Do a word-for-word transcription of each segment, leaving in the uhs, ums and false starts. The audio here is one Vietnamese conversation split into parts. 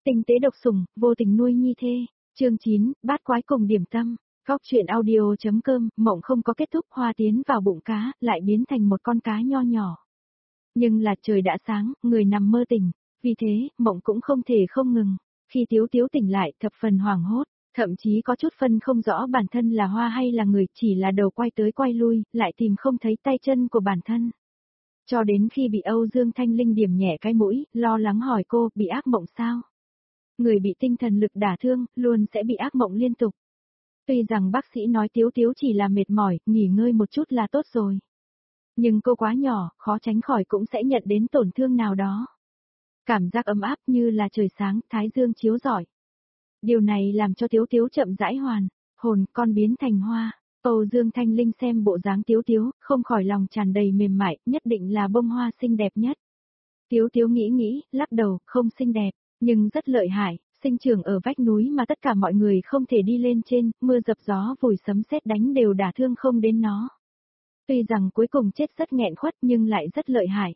Tinh tế độc sủng, vô tình nuôi nhi thê. Chương chín, bát quái cùng điểm tâm. Góc truyện audio.com, mộng không có kết thúc, hoa tiến vào bụng cá, lại biến thành một con cá nho nhỏ. Nhưng là trời đã sáng, người nằm mơ tỉnh, vì thế, mộng cũng không thể không ngừng. Khi Tiếu Tiếu tỉnh lại, thập phần hoảng hốt, thậm chí có chút phân không rõ bản thân là hoa hay là người, chỉ là đầu quay tới quay lui, lại tìm không thấy tay chân của bản thân. Cho đến khi bị Âu Dương Thanh Linh điểm nhẹ cái mũi, lo lắng hỏi cô, bị ác mộng sao? Người bị tinh thần lực đả thương, luôn sẽ bị ác mộng liên tục. Tuy rằng bác sĩ nói Tiếu Tiếu chỉ là mệt mỏi, nghỉ ngơi một chút là tốt rồi. Nhưng cô quá nhỏ, khó tránh khỏi cũng sẽ nhận đến tổn thương nào đó. Cảm giác ấm áp như là trời sáng, thái dương chiếu rọi. Điều này làm cho Tiếu Tiếu chậm rãi hoàn, hồn con biến thành hoa. Âu Dương Thanh Linh xem bộ dáng Tiếu Tiếu, không khỏi lòng tràn đầy mềm mại, nhất định là bông hoa xinh đẹp nhất. Tiếu Tiếu nghĩ nghĩ, lắc đầu, không xinh đẹp, nhưng rất lợi hại, sinh trưởng ở vách núi mà tất cả mọi người không thể đi lên trên, mưa dập gió vùi sấm sét đánh đều đả thương không đến nó. Tuy rằng cuối cùng chết rất nghẹn khuất nhưng lại rất lợi hại.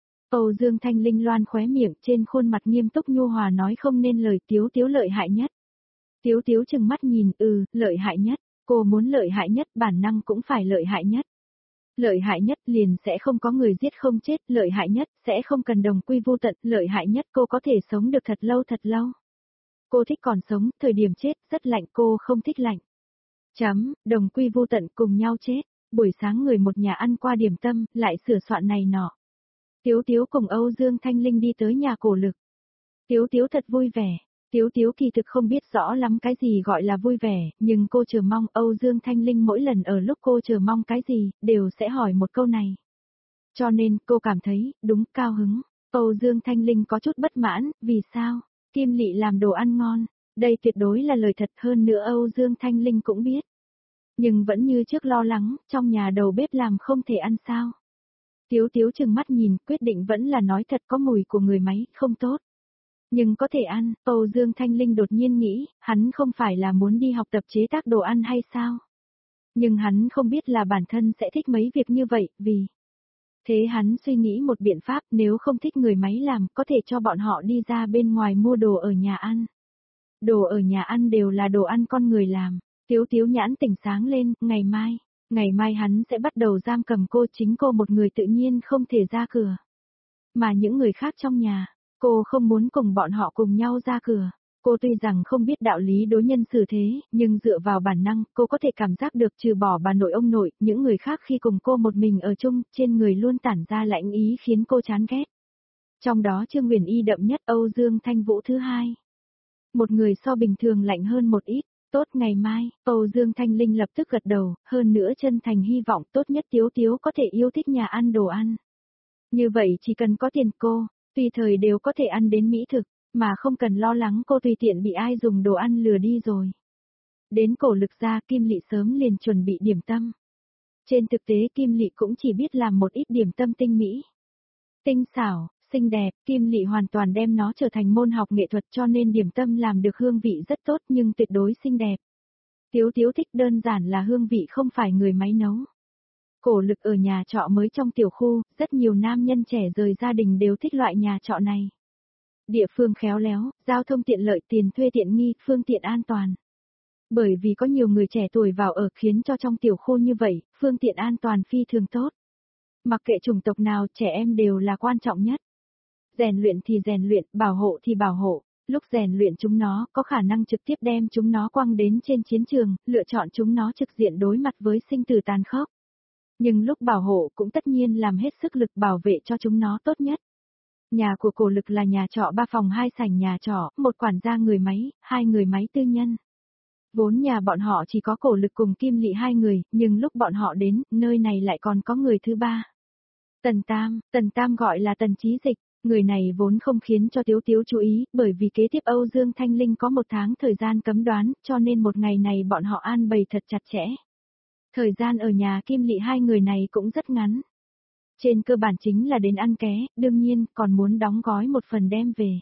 Âu Dương Thanh Linh loan khóe miệng, trên khuôn mặt nghiêm túc nhu hòa nói không nên lời, Tiếu Tiếu lợi hại nhất. Tiếu Tiếu chừng mắt nhìn, ừ, lợi hại nhất, cô muốn lợi hại nhất, bản năng cũng phải lợi hại nhất. Lợi hại nhất liền sẽ không có người giết không chết, lợi hại nhất sẽ không cần đồng quy vô tận, lợi hại nhất cô có thể sống được thật lâu thật lâu. Cô thích còn sống, thời điểm chết rất lạnh, cô không thích lạnh. Chấm, đồng quy vô tận cùng nhau chết. Buổi sáng người một nhà ăn qua điểm tâm, lại sửa soạn này nọ. Tiếu Tiếu cùng Âu Dương Thanh Linh đi tới nhà cổ lực. Tiếu Tiếu thật vui vẻ. Tiếu Tiếu kỳ thực không biết rõ lắm cái gì gọi là vui vẻ, nhưng cô chờ mong Âu Dương Thanh Linh mỗi lần ở lúc cô chờ mong cái gì, đều sẽ hỏi một câu này. Cho nên, cô cảm thấy, đúng, cao hứng. Âu Dương Thanh Linh có chút bất mãn, vì sao? Kim Lị làm đồ ăn ngon, đây tuyệt đối là lời thật, hơn nữa Âu Dương Thanh Linh cũng biết. Nhưng vẫn như trước lo lắng, trong nhà đầu bếp làm không thể ăn sao. Tiếu Tiếu chừng mắt nhìn, quyết định vẫn là nói thật, có mùi của người máy, không tốt. Nhưng có thể ăn, Âu Dương Thanh Linh đột nhiên nghĩ, hắn không phải là muốn đi học tập chế tác đồ ăn hay sao? Nhưng hắn không biết là bản thân sẽ thích mấy việc như vậy, vì... Thế hắn suy nghĩ một biện pháp, nếu không thích người máy làm, có thể cho bọn họ đi ra bên ngoài mua đồ ở nhà ăn. Đồ ở nhà ăn đều là đồ ăn con người làm. Tiếu Tiếu nhãn tỉnh sáng lên, ngày mai, ngày mai hắn sẽ bắt đầu giam cầm cô, chính cô một người tự nhiên không thể ra cửa. Mà những người khác trong nhà, cô không muốn cùng bọn họ cùng nhau ra cửa. Cô tuy rằng không biết đạo lý đối nhân xử thế, nhưng dựa vào bản năng, cô có thể cảm giác được trừ bỏ bà nội ông nội, những người khác khi cùng cô một mình ở chung, trên người luôn tản ra lãnh ý khiến cô chán ghét. Trong đó Trương Huyền Y đậm nhất, Âu Dương Thanh Vũ thứ hai. Một người so bình thường lạnh hơn một ít. Tốt, ngày mai, Âu Dương Thanh Linh lập tức gật đầu, hơn nữa chân thành hy vọng tốt nhất Tiếu Tiếu có thể yêu thích nhà ăn đồ ăn. Như vậy chỉ cần có tiền cô, tùy thời đều có thể ăn đến mỹ thực, mà không cần lo lắng cô tùy tiện bị ai dùng đồ ăn lừa đi rồi. Đến cổ lực ra, Kim Lị sớm liền chuẩn bị điểm tâm. Trên thực tế Kim Lị cũng chỉ biết làm một ít điểm tâm tinh mỹ. Tinh xảo, xinh đẹp, Kim Lị hoàn toàn đem nó trở thành môn học nghệ thuật, cho nên điểm tâm làm được hương vị rất tốt nhưng tuyệt đối xinh đẹp. Tiếu Tiếu thích đơn giản là hương vị không phải người máy nấu. Cổ lực ở nhà trọ mới trong tiểu khu, rất nhiều nam nhân trẻ rời gia đình đều thích loại nhà trọ này. Địa phương khéo léo, giao thông tiện lợi, tiền thuê tiện nghi, phương tiện an toàn. Bởi vì có nhiều người trẻ tuổi vào ở khiến cho trong tiểu khu như vậy, phương tiện an toàn phi thường tốt. Mặc kệ chủng tộc nào, trẻ em đều là quan trọng nhất. Rèn luyện thì rèn luyện, bảo hộ thì bảo hộ, lúc rèn luyện chúng nó có khả năng trực tiếp đem chúng nó quăng đến trên chiến trường, lựa chọn chúng nó trực diện đối mặt với sinh tử tàn khốc. Nhưng lúc bảo hộ cũng tất nhiên làm hết sức lực bảo vệ cho chúng nó tốt nhất. Nhà của cổ lực là nhà trọ ba phòng hai sảnh nhà trọ, một quản gia người máy, hai người máy tư nhân. Vốn nhà bọn họ chỉ có cổ lực cùng Kim Lị hai người, nhưng lúc bọn họ đến, nơi này lại còn có người thứ ba. Tần Tam, Tần Tam gọi là Tần Chí Dịch, người này vốn không khiến cho Tiếu Tiếu chú ý, bởi vì kế tiếp Âu Dương Thanh Linh có một tháng thời gian cấm đoán, cho nên một ngày này bọn họ an bày thật chặt chẽ. Thời gian ở nhà Kim Lị hai người này cũng rất ngắn. Trên cơ bản chính là đến ăn ké, đương nhiên còn muốn đóng gói một phần đem về.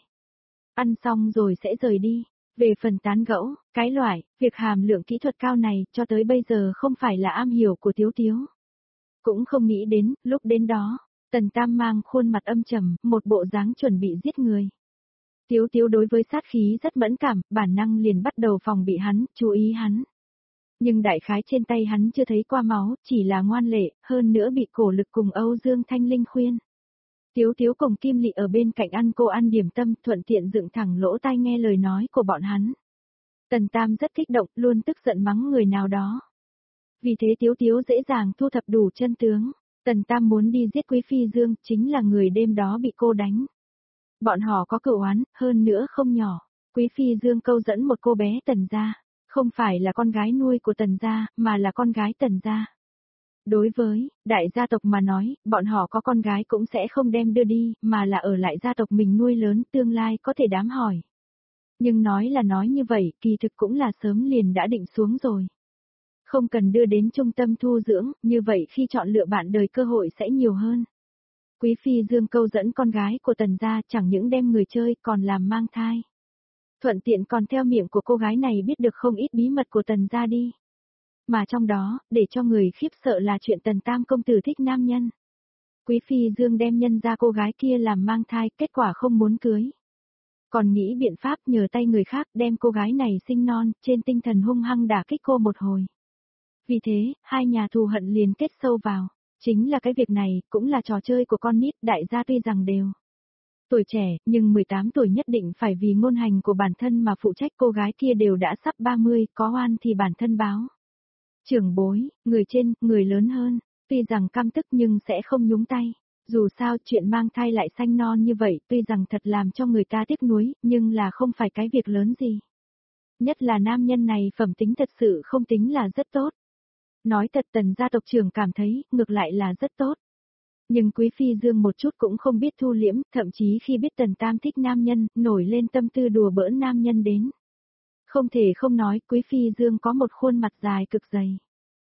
Ăn xong rồi sẽ rời đi. Về phần tán gẫu, cái loại, việc hàm lượng kỹ thuật cao này cho tới bây giờ không phải là am hiểu của Tiếu Tiếu. Cũng không nghĩ đến, lúc đến đó, Tần Tam mang khuôn mặt âm trầm, một bộ dáng chuẩn bị giết người. Tiếu Tiếu đối với sát khí rất mẫn cảm, bản năng liền bắt đầu phòng bị hắn, chú ý hắn. Nhưng đại khái trên tay hắn chưa thấy qua máu, chỉ là ngoan lệ, hơn nữa bị cổ lực cùng Âu Dương Thanh Linh khuyên. Tiếu Tiếu cùng Kim Lị ở bên cạnh ăn cô ăn điểm tâm, thuận tiện dựng thẳng lỗ tai nghe lời nói của bọn hắn. Tần Tam rất kích động, luôn tức giận mắng người nào đó. Vì thế Tiếu Tiếu dễ dàng thu thập đủ chân tướng. Tần Tam muốn đi giết Quý Phi Dương, chính là người đêm đó bị cô đánh. Bọn họ có cửu oán, hơn nữa không nhỏ. Quý Phi Dương câu dẫn một cô bé Tần gia, không phải là con gái nuôi của Tần gia, mà là con gái Tần gia. Đối với đại gia tộc mà nói, bọn họ có con gái cũng sẽ không đem đưa đi, mà là ở lại gia tộc mình nuôi lớn, tương lai có thể đám hỏi. Nhưng nói là nói như vậy, kỳ thực cũng là sớm liền đã định xuống rồi. Không cần đưa đến trung tâm thu dưỡng, như vậy khi chọn lựa bạn đời cơ hội sẽ nhiều hơn. Quý Phi Dương câu dẫn con gái của Tần gia chẳng những đem người chơi còn làm mang thai. Thuận tiện còn theo miệng của cô gái này biết được không ít bí mật của Tần gia đi. Mà trong đó, để cho người khiếp sợ là chuyện Tần Tam công tử thích nam nhân. Quý Phi Dương đem nhân ra cô gái kia làm mang thai, kết quả không muốn cưới. Còn nghĩ biện pháp nhờ tay người khác đem cô gái này sinh non, trên tinh thần hung hăng đả kích cô một hồi. Vì thế, hai nhà thù hận liền kết sâu vào. Chính là cái việc này, cũng là trò chơi của con nít, đại gia tuy rằng đều tuổi trẻ, nhưng mười tám tuổi nhất định phải vì ngôn hành của bản thân mà phụ trách, cô gái kia đều đã sắp ba mươi, có oan thì bản thân báo. Trưởng bối, người trên, người lớn hơn, tuy rằng căm tức nhưng sẽ không nhúng tay. Dù sao chuyện mang thai lại sanh non như vậy, tuy rằng thật làm cho người ta tiếc nuối, nhưng là không phải cái việc lớn gì. Nhất là nam nhân này phẩm tính thật sự không tính là rất tốt. Nói thật Tần gia tộc trưởng cảm thấy, ngược lại là rất tốt. Nhưng Quý Phi Dương một chút cũng không biết thu liễm, thậm chí khi biết Tần Tam thích nam nhân, nổi lên tâm tư đùa bỡn nam nhân đến. Không thể không nói, Quý Phi Dương có một khuôn mặt dài cực dày.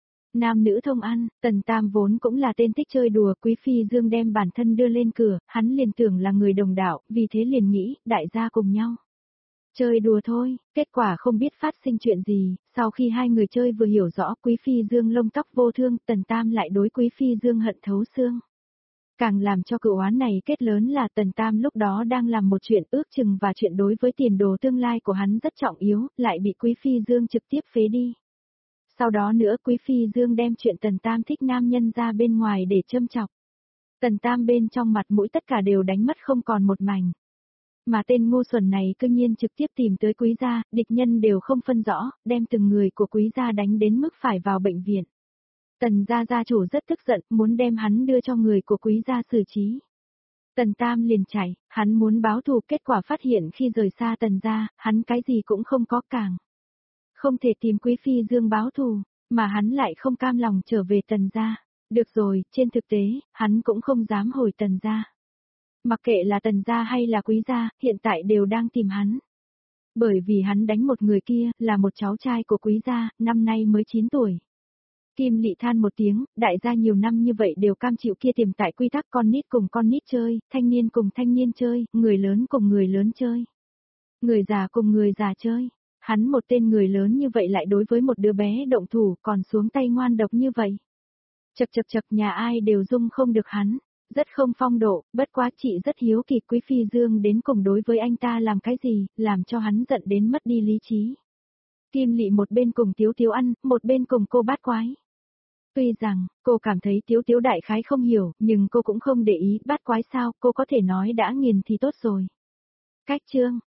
Nam nữ thông ăn, Tần Tam vốn cũng là tên thích chơi đùa, Quý Phi Dương đem bản thân đưa lên cửa, hắn liền tưởng là người đồng đạo, vì thế liền nghĩ, đại gia cùng nhau. Chơi đùa thôi, kết quả không biết phát sinh chuyện gì, sau khi hai người chơi vừa hiểu rõ Quý Phi Dương lông tóc vô thương, Tần Tam lại đối Quý Phi Dương hận thấu xương. Càng làm cho cựu oán này kết lớn là Tần Tam lúc đó đang làm một chuyện ước chừng và chuyện đối với tiền đồ tương lai của hắn rất trọng yếu, lại bị Quý Phi Dương trực tiếp phế đi. Sau đó nữa Quý Phi Dương đem chuyện Tần Tam thích nam nhân ra bên ngoài để châm chọc. Tần Tam bên trong mặt mũi tất cả đều đánh mất không còn một mảnh. Mà tên ngu xuẩn này cư nhiên trực tiếp tìm tới Quý gia, địch nhân đều không phân rõ, đem từng người của Quý gia đánh đến mức phải vào bệnh viện. Tần gia gia chủ rất tức giận, muốn đem hắn đưa cho người của Quý gia xử trí. Tần Tam liền chạy, hắn muốn báo thù, kết quả phát hiện khi rời xa Tần gia, hắn cái gì cũng không có càng. Không thể tìm Quý Phi Dương báo thù, mà hắn lại không cam lòng trở về Tần gia. Được rồi, trên thực tế, hắn cũng không dám hồi Tần gia. Mặc kệ là Tần gia hay là Quý gia, hiện tại đều đang tìm hắn. Bởi vì hắn đánh một người kia, là một cháu trai của Quý gia, năm nay mới chín tuổi. Kim Lị than một tiếng, đại gia nhiều năm như vậy đều cam chịu kia tiềm tại quy tắc con nít cùng con nít chơi, thanh niên cùng thanh niên chơi, người lớn cùng người lớn chơi. Người già cùng người già chơi. Hắn một tên người lớn như vậy lại đối với một đứa bé động thủ còn xuống tay ngoan độc như vậy. Chật chật chật nhà ai đều dung không được hắn. Rất không phong độ, bất quá chị rất hiếu kỳ Quý Phi Dương đến cùng đối với anh ta làm cái gì, làm cho hắn giận đến mất đi lý trí. Kim Lị một bên cùng Tiếu Tiếu ăn, một bên cùng cô bát quái. Tuy rằng, cô cảm thấy Tiếu Tiếu đại khái không hiểu, nhưng cô cũng không để ý, bát quái sao, cô có thể nói đã nghiền thì tốt rồi. Cách chương